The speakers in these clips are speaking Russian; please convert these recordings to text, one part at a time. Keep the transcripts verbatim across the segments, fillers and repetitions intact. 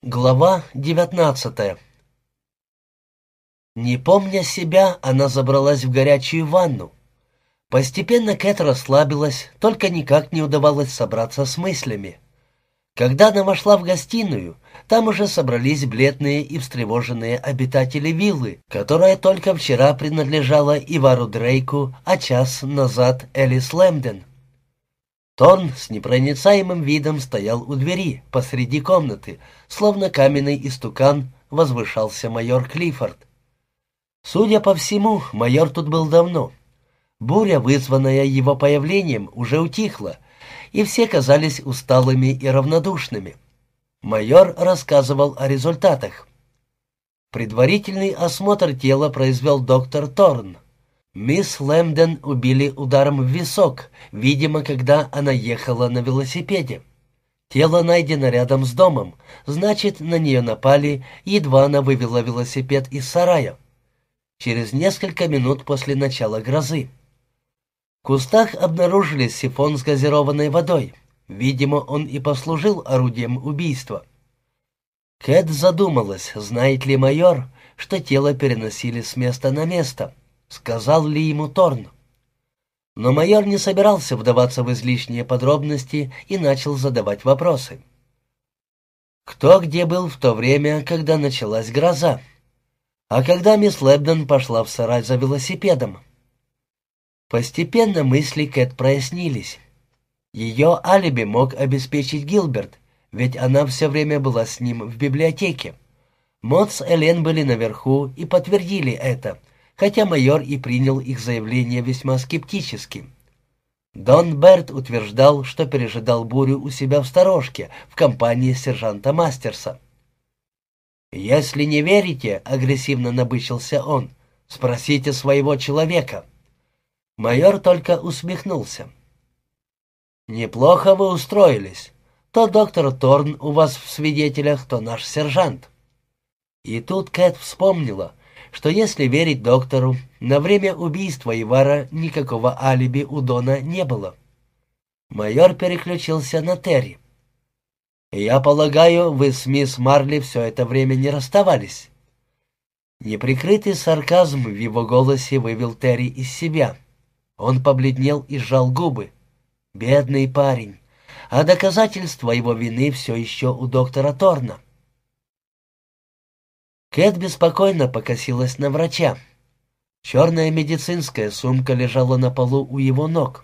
Глава девятнадцатая. Не помня себя, она забралась в горячую ванну. Постепенно Кэт расслабилась, только никак не удавалось собраться с мыслями. Когда она вошла в гостиную, там уже собрались бледные и встревоженные обитатели виллы, которая только вчера принадлежала Ивару Дрейку, а час назад Элис Лэмден. Торн с непроницаемым видом стоял у двери, посреди комнаты, словно каменный истукан возвышался майор Клиффорд. Судя по всему, майор тут был давно. Буря, вызванная его появлением, уже утихла, и все казались усталыми и равнодушными. Майор рассказывал о результатах. Предварительный осмотр тела произвел доктор Торн. Мисс Лэмден убили ударом в висок, видимо, когда она ехала на велосипеде. Тело найдено рядом с домом, значит, на нее напали, едва она вывела велосипед из сарая. Через несколько минут после начала грозы. В кустах обнаружили сифон с газированной водой. Видимо, он и послужил орудием убийства. Кэт задумалась, знает ли майор, что тело переносили с места на место. Сказал ли ему Торн? Но майор не собирался вдаваться в излишние подробности и начал задавать вопросы. Кто где был в то время, когда началась гроза? А когда мисс Лэбден пошла в сарай за велосипедом? Постепенно мысли Кэт прояснились. Ее алиби мог обеспечить Гилберт, ведь она все время была с ним в библиотеке. Мот с Элен были наверху и подтвердили это, хотя майор и принял их заявление весьма скептически. Дон Берт утверждал, что пережидал бурю у себя в сторожке в компании сержанта Мастерса. «Если не верите, — агрессивно набычился он, — спросите своего человека». Майор только усмехнулся. «Неплохо вы устроились. То доктор Торн у вас в свидетелях, то наш сержант». И тут Кэт вспомнила, что если верить доктору, на время убийства Ивара никакого алиби у Дона не было. Майор переключился на Терри. «Я полагаю, вы с мисс Марли все это время не расставались?» Неприкрытый сарказм в его голосе вывел Терри из себя. Он побледнел и сжал губы. Бедный парень. А доказательства его вины все еще у доктора Торна. Кэт беспокойно покосилась на врача. Черная медицинская сумка лежала на полу у его ног.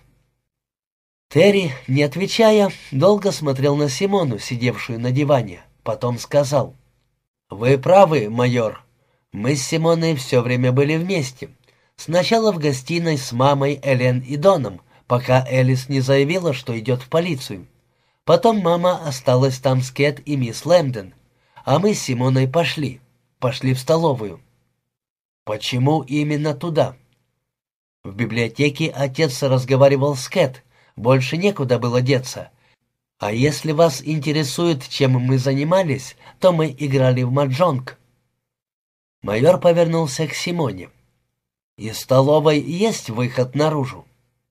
Терри, не отвечая, долго смотрел на Симону, сидевшую на диване. Потом сказал: «Вы правы, майор. Мы с Симоной все время были вместе. Сначала в гостиной с мамой, Элен и Доном, пока Элис не заявила, что идет в полицию. Потом мама осталась там с Кэт и мисс Лэмден, а мы с Симоной пошли. Пошли в столовую». «Почему именно туда?» «В библиотеке отец разговаривал с Кэт. Больше некуда было деться. А если вас интересует, чем мы занимались, то мы играли в маджонг». Майор повернулся к Симоне. «Из столовой есть выход наружу?»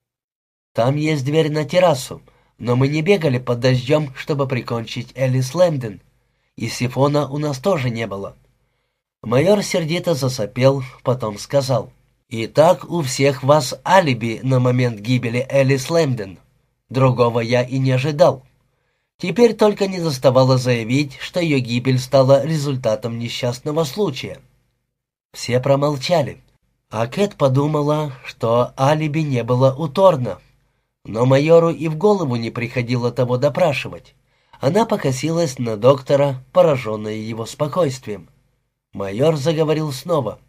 «Там есть дверь на террасу, но мы не бегали под дождем, чтобы прикончить Элис Лэмден. И сифона у нас тоже не было». Майор сердито засопел, потом сказал: «Итак, у всех вас алиби на момент гибели Элис Лэмден. Другого я и не ожидал. Теперь только не доставало заявить, что ее гибель стала результатом несчастного случая». Все промолчали, а Кэт подумала, что алиби не было у Торна. Но майору и в голову не приходило того допрашивать. Она покосилась на доктора, пораженная его спокойствием. Майор заговорил снова.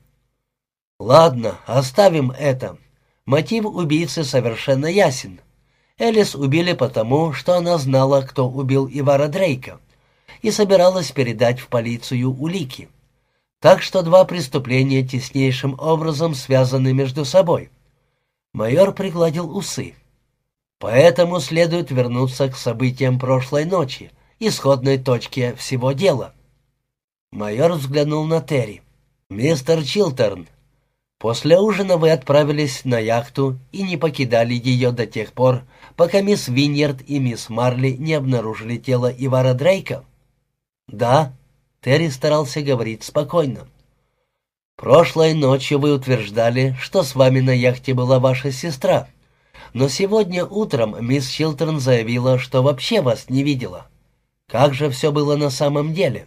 «Ладно, оставим это. Мотив убийцы совершенно ясен. Элис убили потому, что она знала, кто убил Ивара Дрейка, и собиралась передать в полицию улики. Так что два преступления теснейшим образом связаны между собой». Майор пригладил усы. «Поэтому следует вернуться к событиям прошлой ночи, исходной точке всего дела». Майор взглянул на Терри. «Мистер Чилтерн, после ужина вы отправились на яхту и не покидали ее до тех пор, пока мисс Виньярд и мисс Марли не обнаружили тело Ивара Дрейка?» «Да». Терри старался говорить спокойно. «Прошлой ночью вы утверждали, что с вами на яхте была ваша сестра, но сегодня утром мисс Чилтерн заявила, что вообще вас не видела. Как же все было на самом деле?»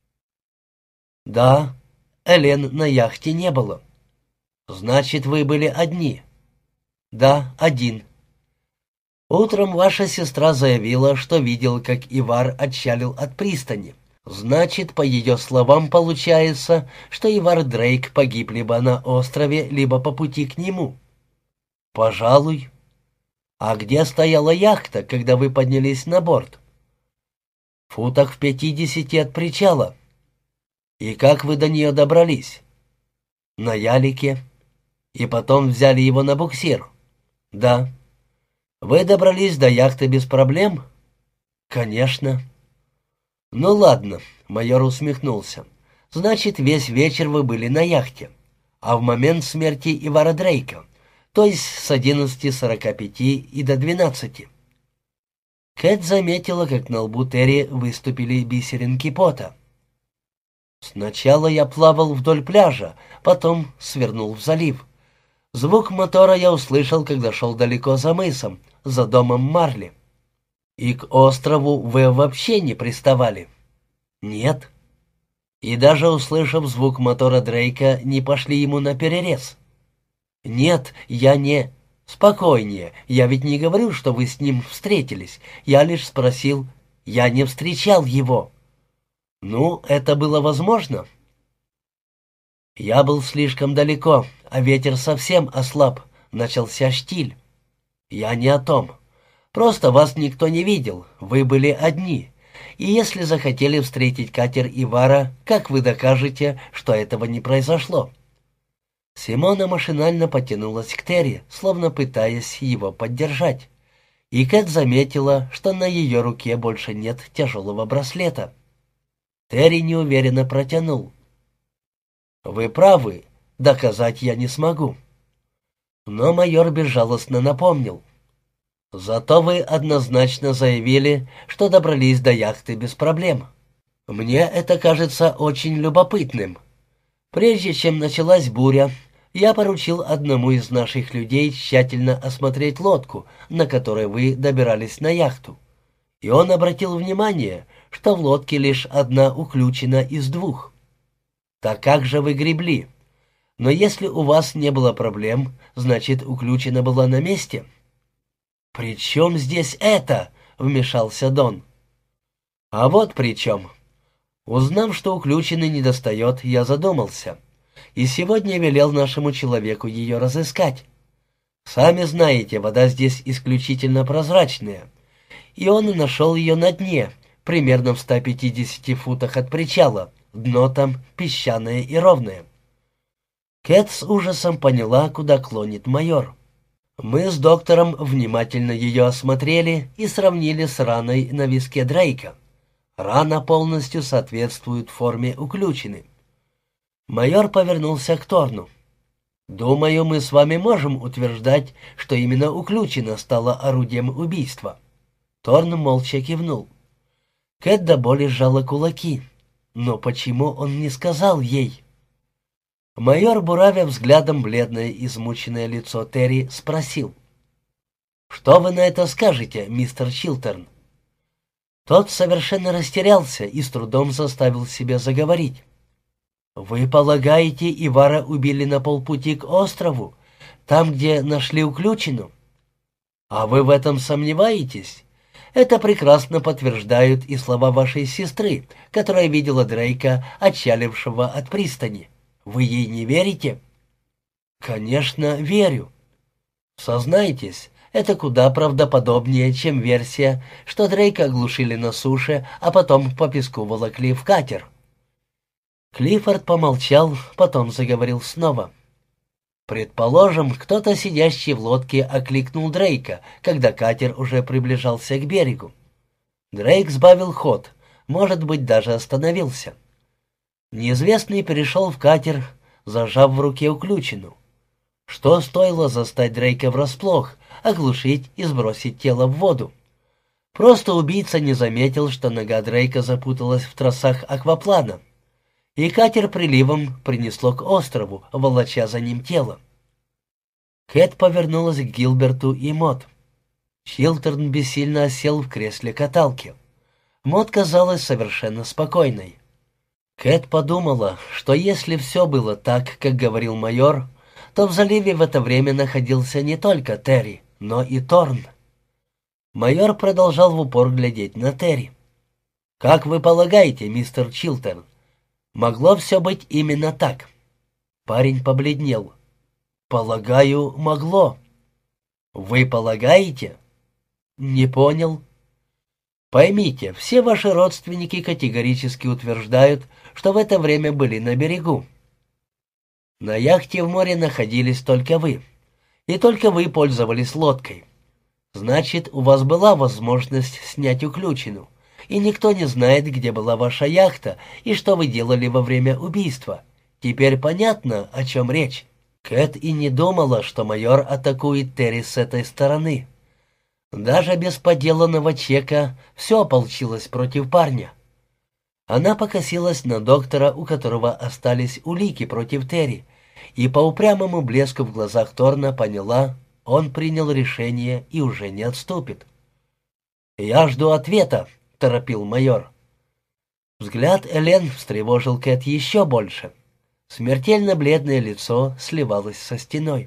«Да, Элен на яхте не было». «Значит, вы были одни?» «Да, один». «Утром ваша сестра заявила, что видел, как Ивар отчалил от пристани. Значит, по ее словам, получается, что Ивар Дрейк погиб либо на острове, либо по пути к нему». «Пожалуй». «А где стояла яхта, когда вы поднялись на борт?» «В футах в пятидесяти от причала». «И как вы до нее добрались?» «На ялике». «И потом взяли его на буксир?» «Да». «Вы добрались до яхты без проблем?» «Конечно». «Ну ладно», — майор усмехнулся. «Значит, весь вечер вы были на яхте, а в момент смерти Ивара Дрейка, то есть с одиннадцати сорока пяти и до двенадцати». Кэт заметила, как на лбу Терри выступили бисеринки пота. «Сначала я плавал вдоль пляжа, потом свернул в залив. Звук мотора я услышал, когда шел далеко за мысом, за домом Марли. И к острову вы вообще не приставали?» «Нет». «И даже услышав звук мотора Дрейка, не пошли ему на перерез?» «Нет, я не...» «Спокойнее, я ведь не говорю, что вы с ним встретились. Я лишь спросил, я не встречал его». «Ну, это было возможно?» «Я был слишком далеко, а ветер совсем ослаб, начался штиль». «Я не о том. Просто вас никто не видел, вы были одни. И если захотели встретить катер Ивара, как вы докажете, что этого не произошло?» Симона машинально потянулась к Терри, словно пытаясь его поддержать. И Кэт заметила, что на ее руке больше нет тяжелого браслета. Терри неуверенно протянул. «Вы правы, доказать я не смогу». Но майор безжалостно напомнил. «Зато вы однозначно заявили, что добрались до яхты без проблем. Мне это кажется очень любопытным. Прежде чем началась буря, я поручил одному из наших людей тщательно осмотреть лодку, на которой вы добирались на яхту. И он обратил внимание, что в лодке лишь одна уключена из двух. Так как же вы гребли? Но если у вас не было проблем, значит, уключена была на месте». «При чем здесь это?» — вмешался Дон. «А вот при чем. Узнав, что уключенный недостает, я задумался. И сегодня велел нашему человеку ее разыскать. Сами знаете, вода здесь исключительно прозрачная. И он и нашел ее на дне, примерно в ста пятидесяти футах от причала. Дно там песчаное и ровное». Кэт с ужасом поняла, куда клонит майор. Мы с доктором внимательно ее осмотрели и сравнили с раной на виске Дрейка. Рана полностью соответствует форме уключины. Майор повернулся к Торну. «Думаю, мы с вами можем утверждать, что именно уключина стала орудием убийства». Торн молча кивнул. Кэт до боли сжала кулаки. Но почему он не сказал ей? Майор, буравя взглядом бледное, измученное лицо Терри, спросил. «Что вы на это скажете, мистер Чилтерн?» Тот совершенно растерялся и с трудом заставил себя заговорить. «Вы полагаете, Ивара убили на полпути к острову, там, где нашли уключину? А вы в этом сомневаетесь? Это прекрасно подтверждают и слова вашей сестры, которая видела Дрейка, отчалившего от пристани. Вы ей не верите?» «Конечно, верю. Сознайтесь, это куда правдоподобнее, чем версия, что Дрейка оглушили на суше, а потом по песку волокли в катер». Клиффорд помолчал, потом заговорил снова. «Предположим, кто-то, сидящий в лодке, окликнул Дрейка, когда катер уже приближался к берегу. Дрейк сбавил ход, может быть, даже остановился. Неизвестный перешел в катер, зажав в руке уключину. Что стоило застать Дрейка врасплох, оглушить и сбросить тело в воду? Просто убийца не заметил, что нога Дрейка запуталась в тросах акваплана, и катер приливом принесло к острову, волоча за ним тело. Кэт повернулась к Гилберту и Мот. Чилтерн бессильно осел в кресле каталки. Мот казалась совершенно спокойной. Кэт подумала, что если все было так, как говорил майор, то в заливе в это время находился не только Терри, но и Торн. Майор продолжал в упор глядеть на Терри. «Как вы полагаете, мистер Чилтерн, могло все быть именно так?» Парень побледнел. «Полагаю, могло». «Вы полагаете?» «Не понял». «Поймите, все ваши родственники категорически утверждают, что в это время были на берегу. На яхте в море находились только вы, и только вы пользовались лодкой. Значит, у вас была возможность снять уключину, и никто не знает, где была ваша яхта и что вы делали во время убийства. Теперь понятно, о чем речь». Кэт и не думала, что майор атакует Терри с этой стороны. Даже без подделанного чека все ополчилось против парня. Она покосилась на доктора, у которого остались улики против Терри, и по упрямому блеску в глазах Торна поняла, он принял решение и уже не отступит. «Я жду ответа», — торопил майор. Взгляд Элен встревожил Кэт еще больше. Смертельно бледное лицо сливалось со стеной.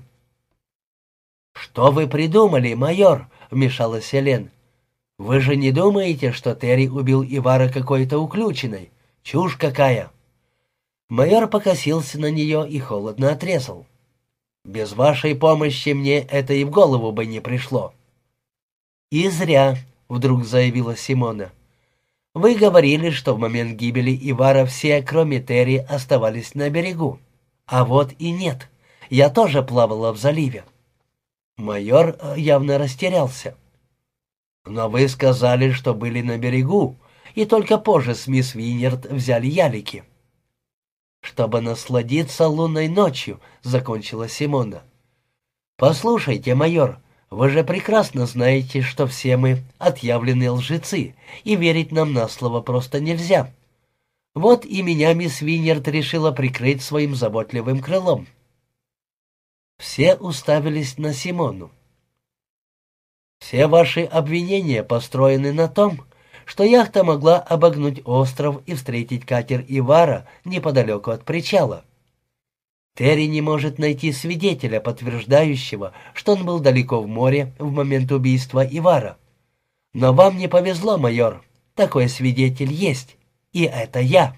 «Что вы придумали, майор?» — вмешалась Элен. «Вы же не думаете, что Терри убил Ивара какой-то уключенной? Чушь какая!» Майор покосился на нее и холодно отрезал. «Без вашей помощи мне это и в голову бы не пришло». «И зря», — вдруг заявила Симона. «Вы говорили, что в момент гибели Ивара все, кроме Терри, оставались на берегу. А вот и нет. Я тоже плавала в заливе». Майор явно растерялся. «Но вы сказали, что были на берегу, и только позже с мисс Винерд взяли ялики». «Чтобы насладиться лунной ночью», — закончила Симона. «Послушайте, майор, вы же прекрасно знаете, что все мы отъявленные лжецы, и верить нам на слово просто нельзя. Вот и меня мисс Винерд решила прикрыть своим заботливым крылом». Все уставились на Симону. «Все ваши обвинения построены на том, что яхта могла обогнуть остров и встретить катер Ивара неподалеку от причала. Терри не может найти свидетеля, подтверждающего, что он был далеко в море в момент убийства Ивара. Но вам не повезло, майор, такой свидетель есть, и это я».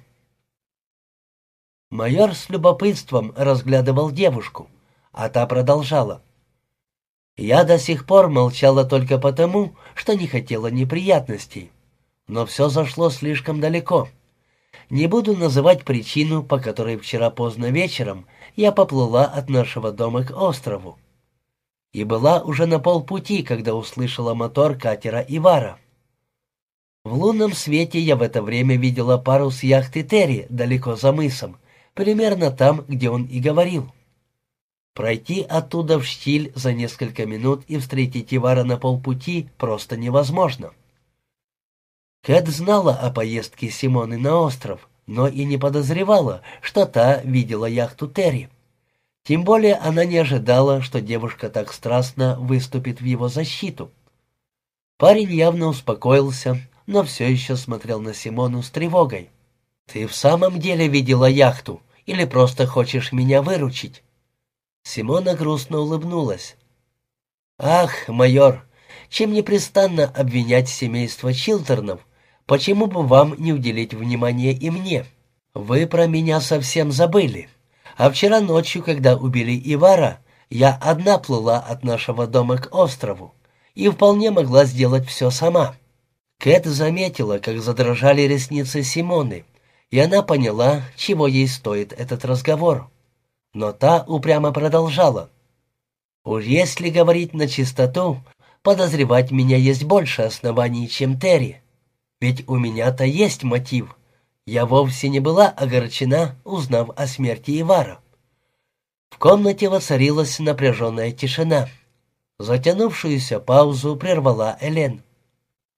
Майор с любопытством разглядывал девушку, а та продолжала. «Я до сих пор молчала только потому, что не хотела неприятностей. Но все зашло слишком далеко. Не буду называть причину, по которой вчера поздно вечером я поплыла от нашего дома к острову. И была уже на полпути, когда услышала мотор катера Ивара. В лунном свете я в это время видела парус яхты Терри далеко за мысом, примерно там, где он и говорил. Пройти оттуда в штиль за несколько минут и встретить Ивара на полпути просто невозможно». Кэт знала о поездке Симоны на остров, но и не подозревала, что та видела яхту Терри. Тем более она не ожидала, что девушка так страстно выступит в его защиту. Парень явно успокоился, но все еще смотрел на Симону с тревогой. «Ты в самом деле видела яхту или просто хочешь меня выручить?» Симона грустно улыбнулась. «Ах, майор, чем непрестанно обвинять семейство Чилтернов? Почему бы вам не уделить внимание и мне? Вы про меня совсем забыли. А вчера ночью, когда убили Ивара, я одна плыла от нашего дома к острову и вполне могла сделать все сама». Кэт заметила, как задрожали ресницы Симоны, и она поняла, чего ей стоит этот разговор. Но та упрямо продолжала. «Уж если говорить на чистоту, подозревать меня есть больше оснований, чем Терри. Ведь у меня-то есть мотив. Я вовсе не была огорчена, узнав о смерти Ивара». В комнате воцарилась напряженная тишина. Затянувшуюся паузу прервала Элен.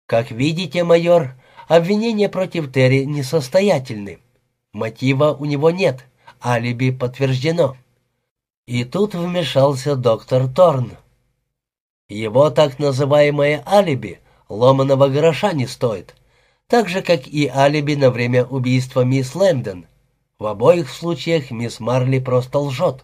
Как видите, майор, обвинения против Терри несостоятельны. Мотива у него нет, алиби подтверждено». И тут вмешался доктор Торн. «Его так называемое алиби ломаного гроша не стоит, так же, как и алиби на время убийства мисс Лэмден. В обоих случаях мисс Марли просто лжет».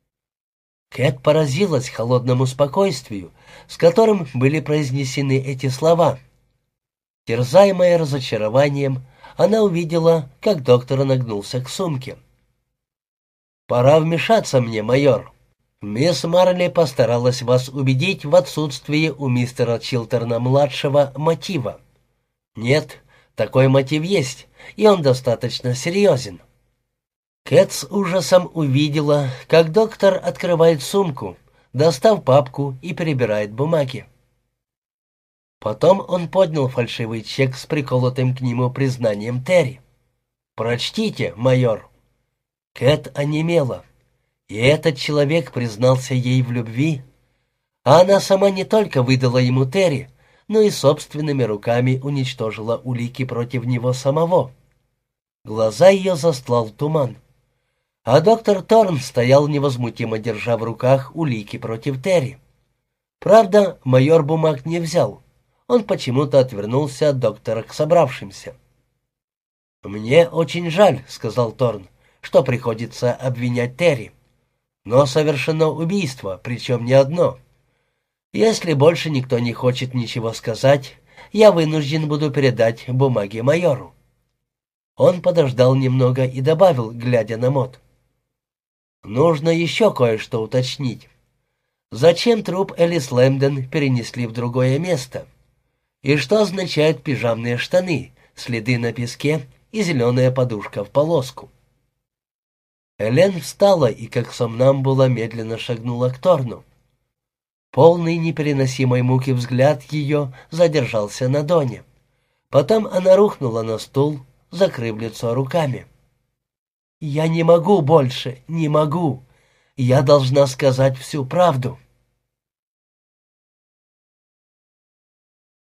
Кэт поразилась холодному спокойствию, с которым были произнесены эти слова. Терзаемая разочарованием, она увидела, как доктор нагнулся к сумке. «Пора вмешаться мне, майор. Мисс Марли постаралась вас убедить в отсутствии у мистера Чилтерна-младшего мотива. Нет, такой мотив есть, и он достаточно серьезен». Кэт с ужасом увидела, как доктор открывает сумку, достав папку и перебирает бумаги. Потом он поднял фальшивый чек с приколотым к нему признанием Терри. «Прочтите, майор». Кэт онемела. И этот человек признался ей в любви. А она сама не только выдала ему Терри, но и собственными руками уничтожила улики против него самого. Глаза ее застлал туман. А доктор Торн стоял невозмутимо, держа в руках улики против Терри. Правда, майор бумаг не взял. Он почему-то отвернулся от доктора к собравшимся. «Мне очень жаль», — сказал Торн, — «что приходится обвинять Терри. Но совершено убийство, причем не одно. Если больше никто не хочет ничего сказать, я вынужден буду передать бумаги майору». Он подождал немного и добавил, глядя на Мот: «Нужно еще кое-что уточнить. Зачем труп Элис Лэмден перенесли в другое место? И что означают пижамные штаны, следы на песке и зеленая подушка в полоску?» Элен встала и, как сомнамбула, медленно шагнула к Торну. Полный непереносимой муки взгляд ее задержался на Доне. Потом она рухнула на стул, закрыв лицо руками. «Я не могу больше, не могу. Я должна сказать всю правду».